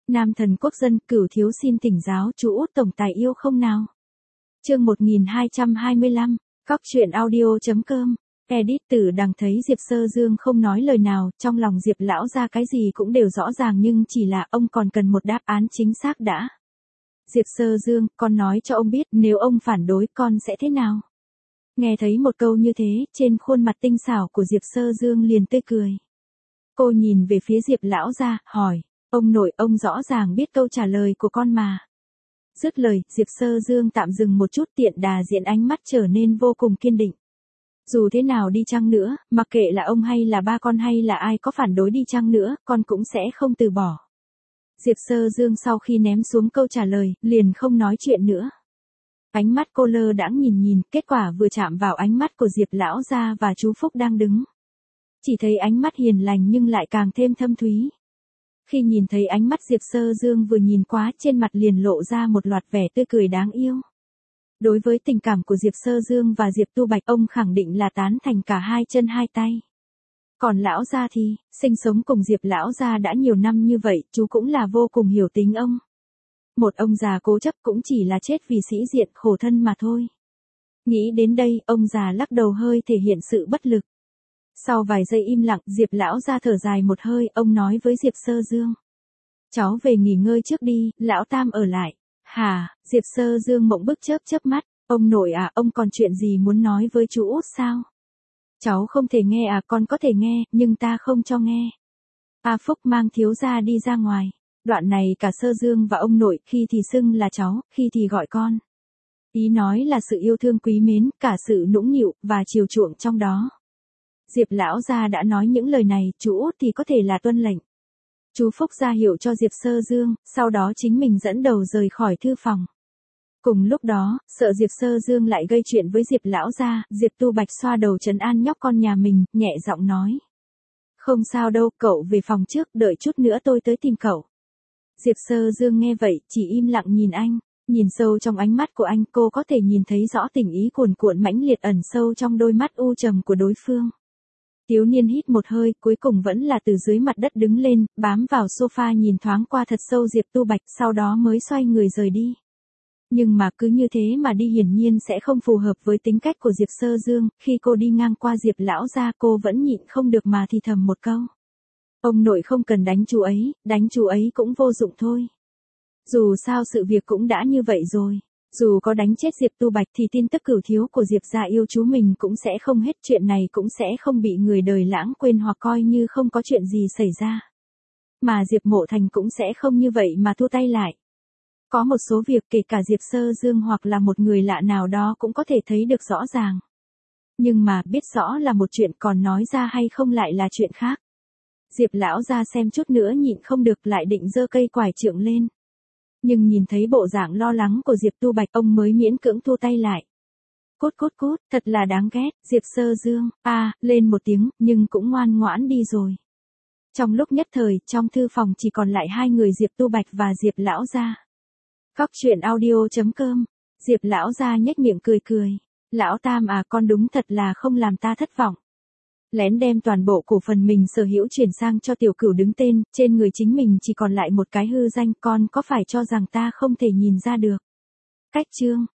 Nam thần quốc dân, Cửu thiếu xin thỉnh giáo chú Út tổng tài yêu không nào. Chương 1225, Cóc truyện audio.com. Edit Tử Đằng thấy Diệp Sơ Dương không nói lời nào, trong lòng Diệp lão ra cái gì cũng đều rõ ràng nhưng chỉ là ông còn cần một đáp án chính xác đã. Diệp Sơ Dương, con nói cho ông biết nếu ông phản đối con sẽ thế nào. Nghe thấy một câu như thế, trên khuôn mặt tinh xảo của Diệp Sơ Dương liền tươi cười. Cô nhìn về phía Diệp lão ra, hỏi, ông nội, ông rõ ràng biết câu trả lời của con mà. Dứt lời, Diệp Sơ Dương tạm dừng một chút, tiện đà diện ánh mắt trở nên vô cùng kiên định. Dù thế nào đi chăng nữa, mặc kệ là ông hay là ba con hay là ai có phản đối đi chăng nữa, con cũng sẽ không từ bỏ. Diệp Sơ Dương sau khi ném xuống câu trả lời, liền không nói chuyện nữa. Ánh mắt cô lơ đãng nhìn, kết quả vừa chạm vào ánh mắt của Diệp lão gia và chú Phúc đang đứng. Chỉ thấy ánh mắt hiền lành nhưng lại càng thêm thâm thúy. Khi nhìn thấy ánh mắt Diệp Sơ Dương vừa nhìn quá, trên mặt liền lộ ra một loạt vẻ tươi cười đáng yêu. Đối với tình cảm của Diệp Sơ Dương và Diệp Tu Bạch, ông khẳng định là tán thành cả hai chân hai tay. Còn lão gia thì, sinh sống cùng Diệp lão gia đã nhiều năm như vậy, chú cũng là vô cùng hiểu tính ông. Một ông già cố chấp cũng chỉ là chết vì sĩ diện khổ thân mà thôi. Nghĩ đến đây, ông già lắc đầu hơi thể hiện sự bất lực. Sau vài giây im lặng, Diệp lão ra thở dài một hơi, ông nói với Diệp Sơ Dương. Cháu về nghỉ ngơi trước đi, lão Tam ở lại. Hả, Diệp Sơ Dương mộng bức chớp mắt, ông nội à, ông còn chuyện gì muốn nói với chú Út sao? Cháu không thể nghe à, con có thể nghe, nhưng ta không cho nghe. A Phúc mang thiếu gia đi ra ngoài. Đoạn này cả Sơ Dương và ông nội, khi thì xưng là cháu, khi thì gọi con. Ý nói là sự yêu thương quý mến, cả sự nũng nịu, và chiều chuộng trong đó. Diệp lão gia đã nói những lời này, chú Út thì có thể là tuân lệnh. Chú Phúc ra hiệu cho Diệp Sơ Dương, sau đó chính mình dẫn đầu rời khỏi thư phòng. Cùng lúc đó, sợ Diệp Sơ Dương lại gây chuyện với Diệp lão gia, Diệp Tu Bạch xoa đầu trấn an nhóc con nhà mình, nhẹ giọng nói. Không sao đâu, cậu về phòng trước, đợi chút nữa tôi tới tìm cậu. Diệp Sơ Dương nghe vậy, chỉ im lặng nhìn anh. Nhìn sâu trong ánh mắt của anh, cô có thể nhìn thấy rõ tình ý cuồn cuộn mãnh liệt ẩn sâu trong đôi mắt u trầm của đối phương. Thiếu niên hít một hơi, cuối cùng vẫn là từ dưới mặt đất đứng lên, bám vào sofa nhìn thoáng qua thật sâu Diệp Tu Bạch, sau đó mới xoay người rời đi. Nhưng mà cứ như thế mà đi hiển nhiên sẽ không phù hợp với tính cách của Diệp Sơ Dương, khi cô đi ngang qua Diệp lão gia cô vẫn nhịn không được mà thì thầm một câu. Ông nội không cần đánh chú ấy cũng vô dụng thôi. Dù sao sự việc cũng đã như vậy rồi. Dù có đánh chết Diệp Tu Bạch thì tin tức Cửu thiếu của Diệp gia yêu chú mình cũng sẽ không hết, chuyện này cũng sẽ không bị người đời lãng quên hoặc coi như không có chuyện gì xảy ra. Mà Diệp Mộ Thành cũng sẽ không như vậy mà thua tay lại. Có một số việc kể cả Diệp Sơ Dương hoặc là một người lạ nào đó cũng có thể thấy được rõ ràng. Nhưng mà biết rõ là một chuyện, còn nói ra hay không lại là chuyện khác. Diệp lão ra xem chút nữa nhịn không được, lại định giơ cây quải trượng lên. Nhưng nhìn thấy bộ dạng lo lắng của Diệp Tu Bạch, ông mới miễn cưỡng thu tay lại. Cút, thật là đáng ghét. Diệp Sơ Dương, lên một tiếng, nhưng cũng ngoan ngoãn đi rồi. Trong lúc nhất thời, trong thư phòng chỉ còn lại hai người Diệp Tu Bạch và Diệp lão gia. Cóc truyện audio.com. Diệp lão gia nhếch miệng cười. Lão Tam à, con đúng thật là không làm ta thất vọng. Lén đem toàn bộ cổ phần mình sở hữu chuyển sang cho Tiểu Cửu đứng tên, trên người chính mình chỉ còn lại một cái hư danh, con có phải cho rằng ta không thể nhìn ra được. Cách chương.